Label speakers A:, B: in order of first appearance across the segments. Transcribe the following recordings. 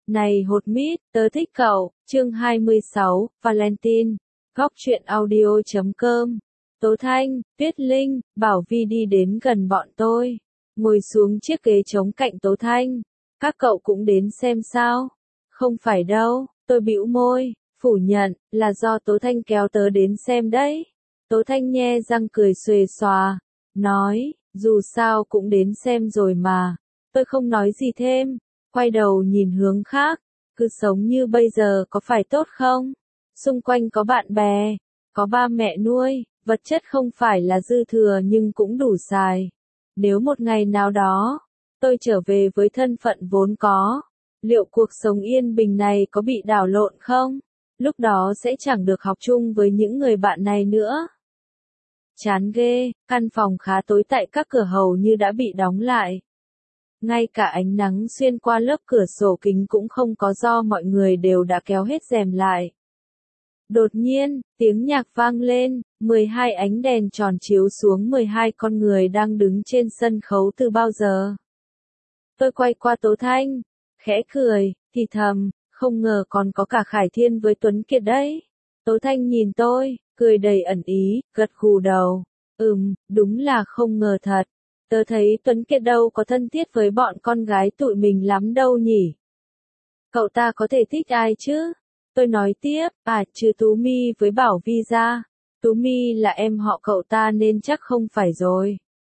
A: Này hột mít, tớ thích cậu, chương 26, Valentine, góc truyện audio.com. Tố Thanh, Tuyết Linh, Bảo Vi đi đến gần bọn tôi, ngồi xuống chiếc ghế trống cạnh Tố Thanh. Các cậu cũng đến xem sao? Không phải đâu, tôi bĩu môi, phủ nhận, là do Tố Thanh kéo tớ đến xem đấy. Tố Thanh nhe răng cười xuề xòa, nói, dù sao cũng đến xem rồi mà. Tôi không nói gì thêm, quay đầu nhìn hướng khác, cứ sống như bây giờ có phải tốt không? Xung quanh có bạn bè, có ba mẹ nuôi, vật chất không phải là dư thừa nhưng cũng đủ xài. Nếu một ngày nào đó, tôi trở về với thân phận vốn có, liệu cuộc sống yên bình này có bị đảo lộn không? Lúc đó sẽ chẳng được học chung với những người bạn này nữa. Chán ghê, căn phòng khá tối tại các cửa hầu như đã bị đóng lại. Ngay cả ánh nắng xuyên qua lớp cửa sổ kính cũng không có do mọi người đều đã kéo hết rèm lại. Đột nhiên, tiếng nhạc vang lên, 12 ánh đèn tròn chiếu xuống 12 con người đang đứng trên sân khấu từ bao giờ. Tôi quay qua Tố Thanh, khẽ cười, thì thầm, không ngờ còn có cả Khải Thiên với Tuấn Kiệt đấy. Tố Thanh nhìn tôi, cười đầy ẩn ý, gật gù đầu. Đúng là không ngờ thật. Tớ thấy Tuấn Kiệt đâu có thân thiết với bọn con gái tụi mình lắm đâu nhỉ. Cậu ta có thể thích ai chứ? Tôi nói tiếp, trừ Tú Mi với Bảo Vi ra. Tú Mi là em họ cậu ta nên chắc không phải rồi.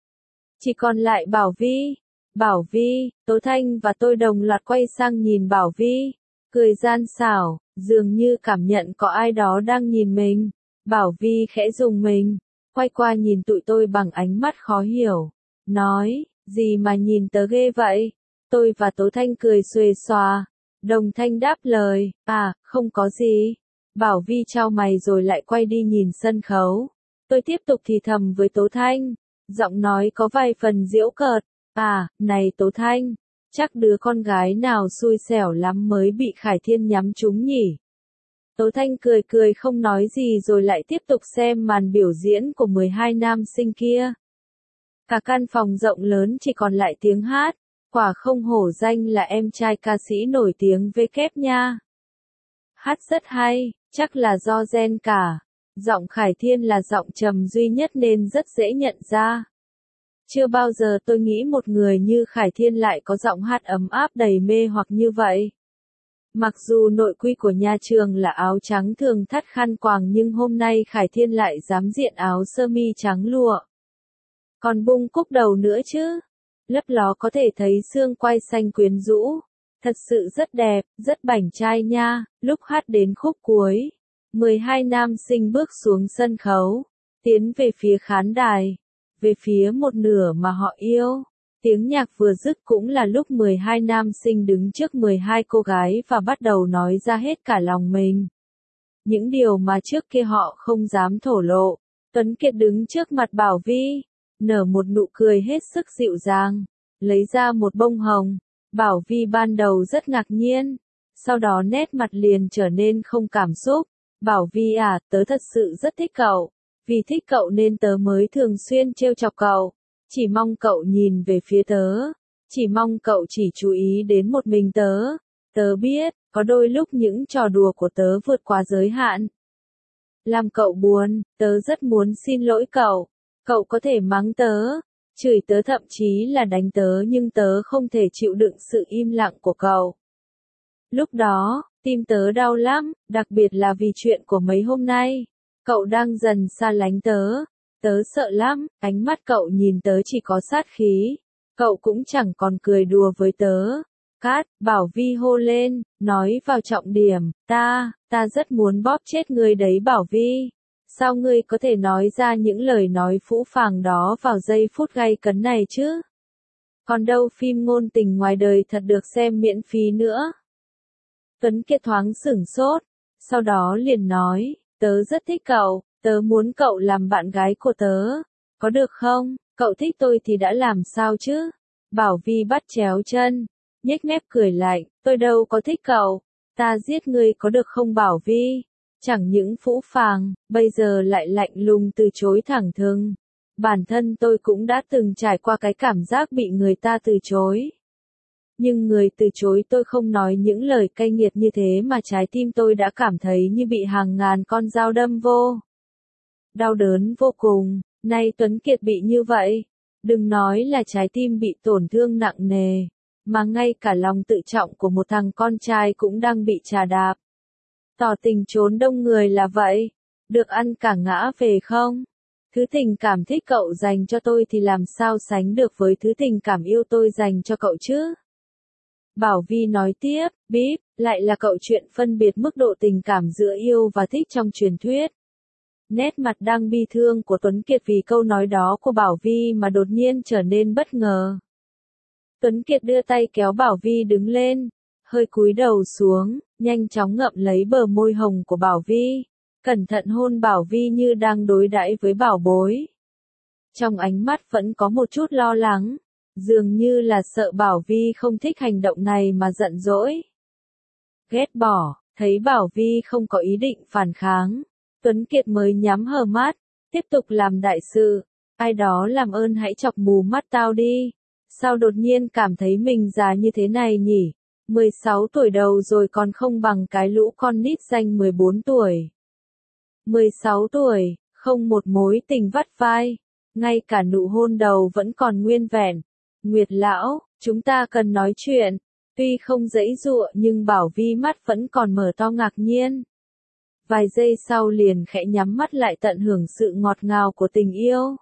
A: Chỉ còn lại Bảo Vi. Bảo Vi, Tố Thanh và tôi đồng loạt quay sang nhìn Bảo Vi. Cười gian xảo, dường như cảm nhận có ai đó đang nhìn mình. Bảo Vi khẽ rùng mình, quay qua nhìn tụi tôi bằng ánh mắt khó hiểu. Nói, gì mà nhìn tớ ghê vậy? Tôi và Tố Thanh cười xuề xòa. Đồng thanh đáp lời, không có gì. Bảo Vi chau mày rồi lại quay đi nhìn sân khấu. Tôi tiếp tục thì thầm với Tố Thanh, giọng nói có vài phần giễu cợt. Này Tố Thanh, chắc đứa con gái nào xui xẻo lắm mới bị Khải Thiên nhắm trúng nhỉ? Tố Thanh cười cười không nói gì rồi lại tiếp tục xem màn biểu diễn của 12 nam sinh kia. Cả căn phòng rộng lớn chỉ còn lại tiếng hát, quả không hổ danh là em trai ca sĩ nổi tiếng với kép nha. Hát rất hay, chắc là do gen cả. Giọng Khải Thiên là giọng trầm duy nhất nên rất dễ nhận ra. Chưa bao giờ tôi nghĩ một người như Khải Thiên lại có giọng hát ấm áp đầy mê hoặc như vậy. Mặc dù nội quy của nhà trường là áo trắng thường thắt khăn quàng nhưng hôm nay Khải Thiên lại dám diện áo sơ mi trắng lụa. Còn bung cúc đầu nữa chứ. Lấp ló có thể thấy xương quai xanh quyến rũ. Thật sự rất đẹp, rất bảnh trai nha. Lúc hát đến khúc cuối, 12 nam sinh bước xuống sân khấu, tiến về phía khán đài, về phía một nửa mà họ yêu. Tiếng nhạc vừa dứt cũng là lúc 12 nam sinh đứng trước 12 cô gái và bắt đầu nói ra hết cả lòng mình. Những điều mà trước kia họ không dám thổ lộ. Tuấn Kiệt đứng trước mặt Bảo Vi, nở một nụ cười hết sức dịu dàng, lấy ra một bông hồng. Bảo Vi ban đầu rất ngạc nhiên, sau đó nét mặt liền trở nên không cảm xúc. Bảo Vi tớ thật sự rất thích cậu, vì thích cậu nên tớ mới thường xuyên trêu chọc cậu. Chỉ mong cậu nhìn về phía tớ, chỉ mong cậu chỉ chú ý đến một mình tớ. Tớ biết, có đôi lúc những trò đùa của tớ vượt quá giới hạn, làm cậu buồn, tớ rất muốn xin lỗi cậu. Cậu có thể mắng tớ, chửi tớ thậm chí là đánh tớ nhưng tớ không thể chịu đựng sự im lặng của cậu. Lúc đó, tim tớ đau lắm, đặc biệt là vì chuyện của mấy hôm nay. Cậu đang dần xa lánh tớ. Tớ sợ lắm, ánh mắt cậu nhìn tớ chỉ có sát khí. Cậu cũng chẳng còn cười đùa với tớ. Cát, Bảo Vi hô lên, nói vào trọng điểm, ta rất muốn bóp chết ngươi đấy Bảo Vi. Sao ngươi có thể nói ra những lời nói phũ phàng đó vào giây phút gay cấn này chứ? Còn đâu phim ngôn tình ngoài đời thật được xem miễn phí nữa. Tuấn Kiệt thoáng sửng sốt, sau đó liền nói, tớ rất thích cậu, tớ muốn cậu làm bạn gái của tớ. Có được không? Cậu thích tôi thì đã làm sao chứ? Bảo Vi bắt chéo chân, nhếch mép cười lạnh, tôi đâu có thích cậu. Ta giết ngươi có được không Bảo Vi? Chẳng những phũ phàng, bây giờ lại lạnh lùng từ chối thẳng thừng. Bản thân tôi cũng đã từng trải qua cái cảm giác bị người ta từ chối. Nhưng người từ chối tôi không nói những lời cay nghiệt như thế mà trái tim tôi đã cảm thấy như bị hàng ngàn con dao đâm vô. Đau đớn vô cùng, nay Tuấn Kiệt bị như vậy. Đừng nói là trái tim bị tổn thương nặng nề, mà ngay cả lòng tự trọng của một thằng con trai cũng đang bị chà đạp. Tỏ tình trốn đông người là vậy, được ăn cả ngã về không? Thứ tình cảm thích cậu dành cho tôi thì làm sao sánh được với thứ tình cảm yêu tôi dành cho cậu chứ? Bảo Vi nói tiếp, bíp, lại là cậu chuyện phân biệt mức độ tình cảm giữa yêu và thích trong truyền thuyết. Nét mặt đang bi thương của Tuấn Kiệt vì câu nói đó của Bảo Vi mà đột nhiên trở nên bất ngờ. Tuấn Kiệt đưa tay kéo Bảo Vi đứng lên, hơi cúi đầu xuống, nhanh chóng ngậm lấy bờ môi hồng của Bảo Vi, cẩn thận hôn Bảo Vi như đang đối đãi với bảo bối. Trong ánh mắt vẫn có một chút lo lắng, dường như là sợ Bảo Vi không thích hành động này mà giận dỗi. Ghét bỏ, thấy Bảo Vi không có ý định phản kháng, Tuấn Kiệt mới nhắm hờ mắt, tiếp tục làm đại sự. Ai đó làm ơn hãy chọc mù mắt tao đi. Sao đột nhiên cảm thấy mình già như thế này nhỉ? 16 tuổi đầu rồi còn không bằng cái lũ con nít danh 14 tuổi. 16 tuổi, không một mối tình vắt vai, ngay cả nụ hôn đầu vẫn còn nguyên vẹn. Nguyệt lão, chúng ta cần nói chuyện. Tuy không giãy giụa nhưng Bảo Vi mắt vẫn còn mở to ngạc nhiên. Vài giây sau liền khẽ nhắm mắt lại tận hưởng sự ngọt ngào của tình yêu.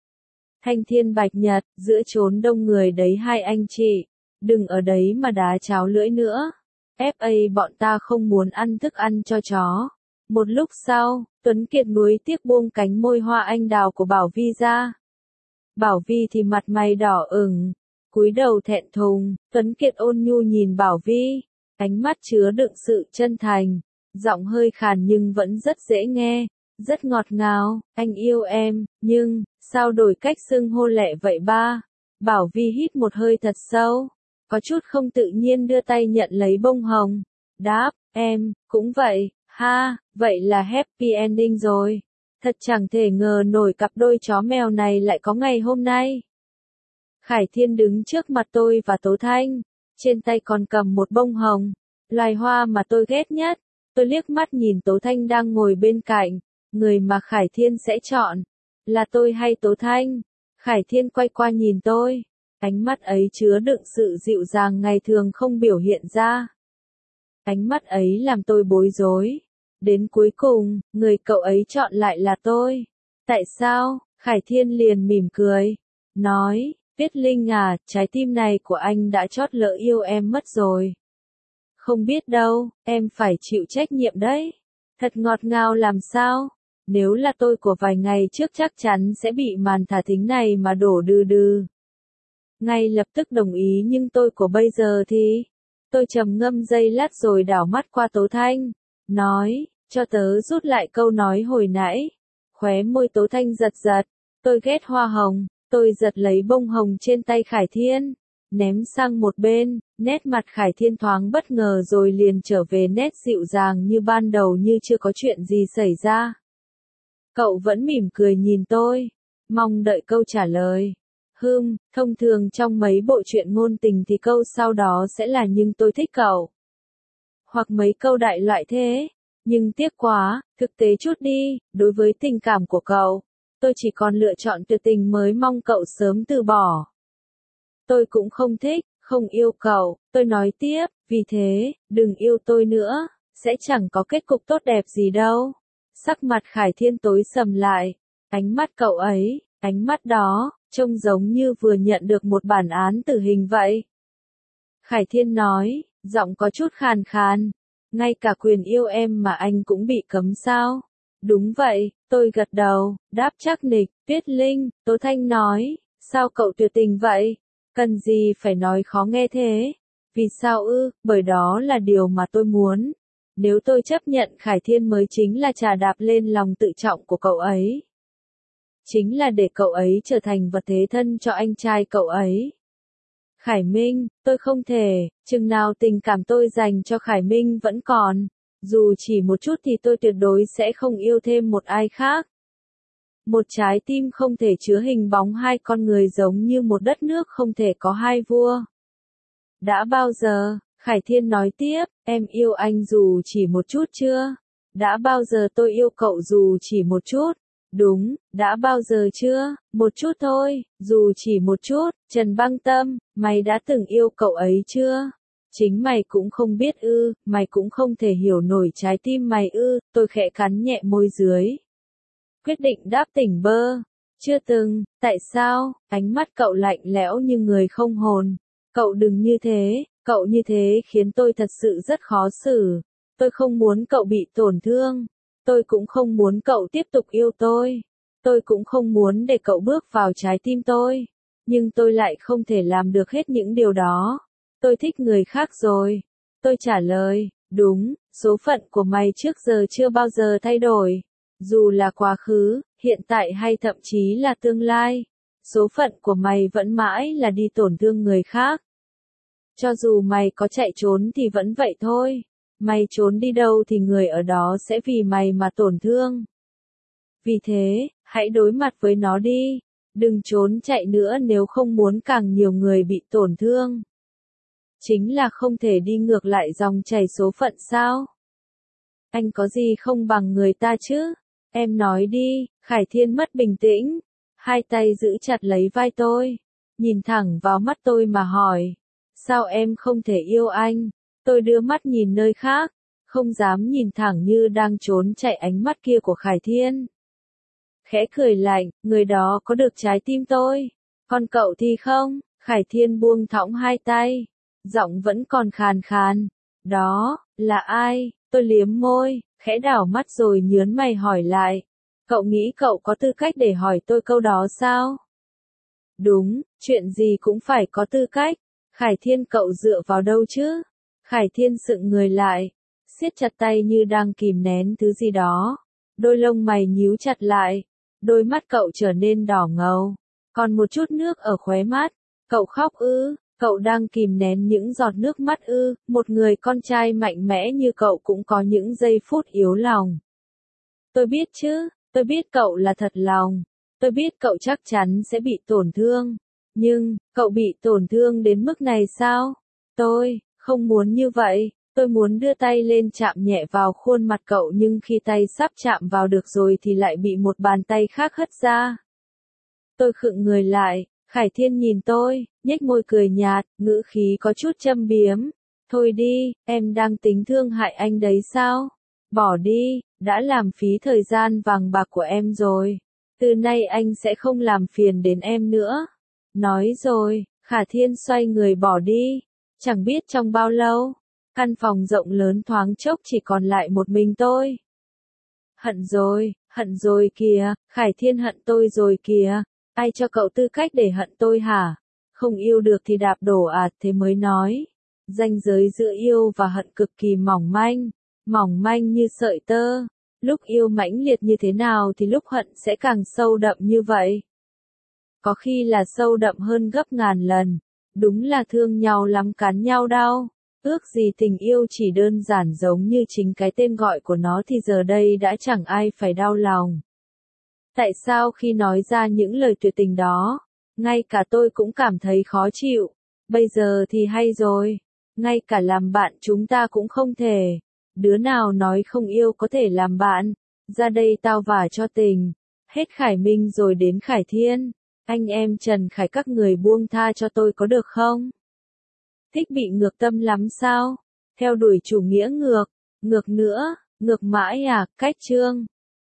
A: Thanh Thiên Bạch Nhật, giữa chốn đông người đấy hai anh chị, đừng ở đấy mà đá cháo lưỡi nữa. FA bọn ta không muốn ăn thức ăn cho chó. Một lúc sau, Tuấn Kiệt nuối tiếc buông cánh môi hoa anh đào của Bảo Vi ra. Bảo Vi thì mặt mày đỏ ửng, cúi đầu thẹn thùng. Tuấn Kiệt ôn nhu nhìn Bảo Vi, ánh mắt chứa đựng sự chân thành, giọng hơi khàn nhưng vẫn rất dễ nghe, rất ngọt ngào. Anh yêu em, nhưng sao đổi cách xưng hô lẹ vậy ba? Bảo Vi hít một hơi thật sâu, có chút không tự nhiên đưa tay nhận lấy bông hồng. Đáp, em cũng vậy. Ha, vậy là happy ending rồi. Thật chẳng thể ngờ nổi cặp đôi chó mèo này lại có ngày hôm nay. Khải Thiên đứng trước mặt tôi và Tố Thanh, trên tay còn cầm một bông hồng, loài hoa mà tôi ghét nhất. Tôi liếc mắt nhìn Tố Thanh đang ngồi bên cạnh, người mà Khải Thiên sẽ chọn, là tôi hay Tố Thanh? Khải Thiên quay qua nhìn tôi, ánh mắt ấy chứa đựng sự dịu dàng ngày thường không biểu hiện ra. Ánh mắt ấy làm tôi bối rối. Đến cuối cùng, người cậu ấy chọn lại là tôi. Tại sao? Khải Thiên liền mỉm cười, nói, Tuyết Linh à, trái tim này của anh đã chót lỡ yêu em mất rồi. Không biết đâu, em phải chịu trách nhiệm đấy. Thật ngọt ngào làm sao? Nếu là tôi của vài ngày trước chắc chắn sẽ bị màn thả thính này mà đổ đừ đừ. Ngay lập tức đồng ý nhưng tôi của bây giờ thì... Tôi trầm ngâm giây lát rồi đảo mắt qua Tố Thanh, nói, cho tớ rút lại câu nói hồi nãy. Khóe môi Tố Thanh giật giật, tôi ghét hoa hồng, tôi giật lấy bông hồng trên tay Khải Thiên, ném sang một bên, nét mặt Khải Thiên thoáng bất ngờ rồi liền trở về nét dịu dàng như ban đầu như chưa có chuyện gì xảy ra. Cậu vẫn mỉm cười nhìn tôi, mong đợi câu trả lời. Thông thường trong mấy bộ truyện ngôn tình thì câu sau đó sẽ là nhưng tôi thích cậu. Hoặc mấy câu đại loại thế. Nhưng tiếc quá, thực tế chút đi, đối với tình cảm của cậu, tôi chỉ còn lựa chọn tuyệt tình mới mong cậu sớm từ bỏ. Tôi cũng không thích, không yêu cậu, tôi nói tiếp, vì thế, đừng yêu tôi nữa, sẽ chẳng có kết cục tốt đẹp gì đâu. Sắc mặt Khải Thiên tối sầm lại, ánh mắt cậu ấy, ánh mắt đó, trông giống như vừa nhận được một bản án tử hình vậy. Khải Thiên nói, giọng có chút khàn khàn, ngay cả quyền yêu em mà anh cũng bị cấm sao? Đúng vậy, tôi gật đầu, đáp chắc nịch. Tuyết Linh, Tố Thanh nói, sao cậu tuyệt tình vậy? Cần gì phải nói khó nghe thế? Vì sao ư? Bởi đó là điều mà tôi muốn. Nếu tôi chấp nhận Khải Thiên mới chính là trà đạp lên lòng tự trọng của cậu ấy. Chính là để cậu ấy trở thành vật thế thân cho anh trai cậu ấy. Khải Minh, tôi không thể, chừng nào tình cảm tôi dành cho Khải Minh vẫn còn, dù chỉ một chút thì tôi tuyệt đối sẽ không yêu thêm một ai khác. Một trái tim không thể chứa hình bóng hai con người giống như một đất nước không thể có hai vua. Đã bao giờ? Khải Thiên nói tiếp, em yêu anh dù chỉ một chút chưa? Đã bao giờ tôi yêu cậu dù chỉ một chút? Đúng, đã bao giờ chưa? Một chút thôi, dù chỉ một chút. Trần Băng Tâm, mày đã từng yêu cậu ấy chưa? Chính mày cũng không biết ư, mày cũng không thể hiểu nổi trái tim mày ư, tôi khẽ cắn nhẹ môi dưới. Quyết định đáp tỉnh bơ. Chưa từng, tại sao? Ánh mắt cậu lạnh lẽo như người không hồn. Cậu đừng như thế, cậu như thế khiến tôi thật sự rất khó xử. Tôi không muốn cậu bị tổn thương. Tôi cũng không muốn cậu tiếp tục yêu tôi. Tôi cũng không muốn để cậu bước vào trái tim tôi. Nhưng tôi lại không thể làm được hết những điều đó. Tôi thích người khác rồi. Tôi trả lời, đúng, số phận của mày trước giờ chưa bao giờ thay đổi. Dù là quá khứ, hiện tại hay thậm chí là tương lai. Số phận của mày vẫn mãi là đi tổn thương người khác. Cho dù mày có chạy trốn thì vẫn vậy thôi. Mày trốn đi đâu thì người ở đó sẽ vì mày mà tổn thương. Vì thế, hãy đối mặt với nó đi. Đừng trốn chạy nữa nếu không muốn càng nhiều người bị tổn thương. Chính là không thể đi ngược lại dòng chảy số phận sao? Anh có gì không bằng người ta chứ? Em nói đi. Khải Thiên mất bình tĩnh. Hai tay giữ chặt lấy vai tôi. Nhìn thẳng vào mắt tôi mà hỏi. Sao em không thể yêu anh? Tôi đưa mắt nhìn nơi khác. Không dám nhìn thẳng như đang trốn chạy ánh mắt kia của Khải Thiên. Khẽ cười lạnh, người đó có được trái tim tôi. Còn cậu thì không? Khải Thiên buông thõng hai tay. Giọng vẫn còn khàn khàn. Đó, là ai? Tôi liếm môi, khẽ đảo mắt rồi nhớn mày hỏi lại. Cậu nghĩ cậu có tư cách để hỏi tôi câu đó sao? Đúng, chuyện gì cũng phải có tư cách. Khải Thiên cậu dựa vào đâu chứ? Khải Thiên sững người lại, siết chặt tay như đang kìm nén thứ gì đó. Đôi lông mày nhíu chặt lại, đôi mắt cậu trở nên đỏ ngầu, còn một chút nước ở khóe mắt. Cậu khóc ư? Cậu đang kìm nén những giọt nước mắt ư? Một người con trai mạnh mẽ như cậu cũng có những giây phút yếu lòng. Tôi biết chứ, tôi biết cậu là thật lòng. Tôi biết cậu chắc chắn sẽ bị tổn thương. Nhưng, cậu bị tổn thương đến mức này sao? Tôi không muốn như vậy. Tôi muốn đưa tay lên chạm nhẹ vào khuôn mặt cậu nhưng khi tay sắp chạm vào được rồi thì lại bị một bàn tay khác hất ra. Tôi khựng người lại. Khải Thiên nhìn tôi, nhếch môi cười nhạt, ngữ khí có chút châm biếm. Thôi đi, em đang tính thương hại anh đấy sao? Bỏ đi, đã làm phí thời gian vàng bạc của em rồi. Từ nay anh sẽ không làm phiền đến em nữa. Nói rồi, Khả Thiên xoay người bỏ đi. Chẳng biết trong bao lâu, căn phòng rộng lớn thoáng chốc chỉ còn lại một mình tôi. Hận rồi kìa, Khải Thiên hận tôi rồi kìa. Ai cho cậu tư cách để hận tôi hả? Không yêu được thì đạp đổ thế mới nói. Ranh giới giữa yêu và hận cực kỳ mỏng manh như sợi tơ. Lúc yêu mãnh liệt như thế nào thì lúc hận sẽ càng sâu đậm như vậy. Có khi là sâu đậm hơn gấp ngàn lần. Đúng là thương nhau lắm cắn nhau đau. Ước gì tình yêu chỉ đơn giản giống như chính cái tên gọi của nó thì giờ đây đã chẳng ai phải đau lòng. Tại sao khi nói ra những lời tuyệt tình đó, ngay cả tôi cũng cảm thấy khó chịu. Bây giờ thì hay rồi. Ngay cả làm bạn chúng ta cũng không thể. Đứa nào nói không yêu có thể làm bạn. Ra đây tao vả cho tình. Hết Khải Minh rồi đến Khải Thiên. Anh em Trần Khải các người buông tha cho tôi có được không? Thích bị ngược tâm lắm sao? Theo đuổi chủ nghĩa ngược. Ngược nữa, ngược mãi à, cách chương.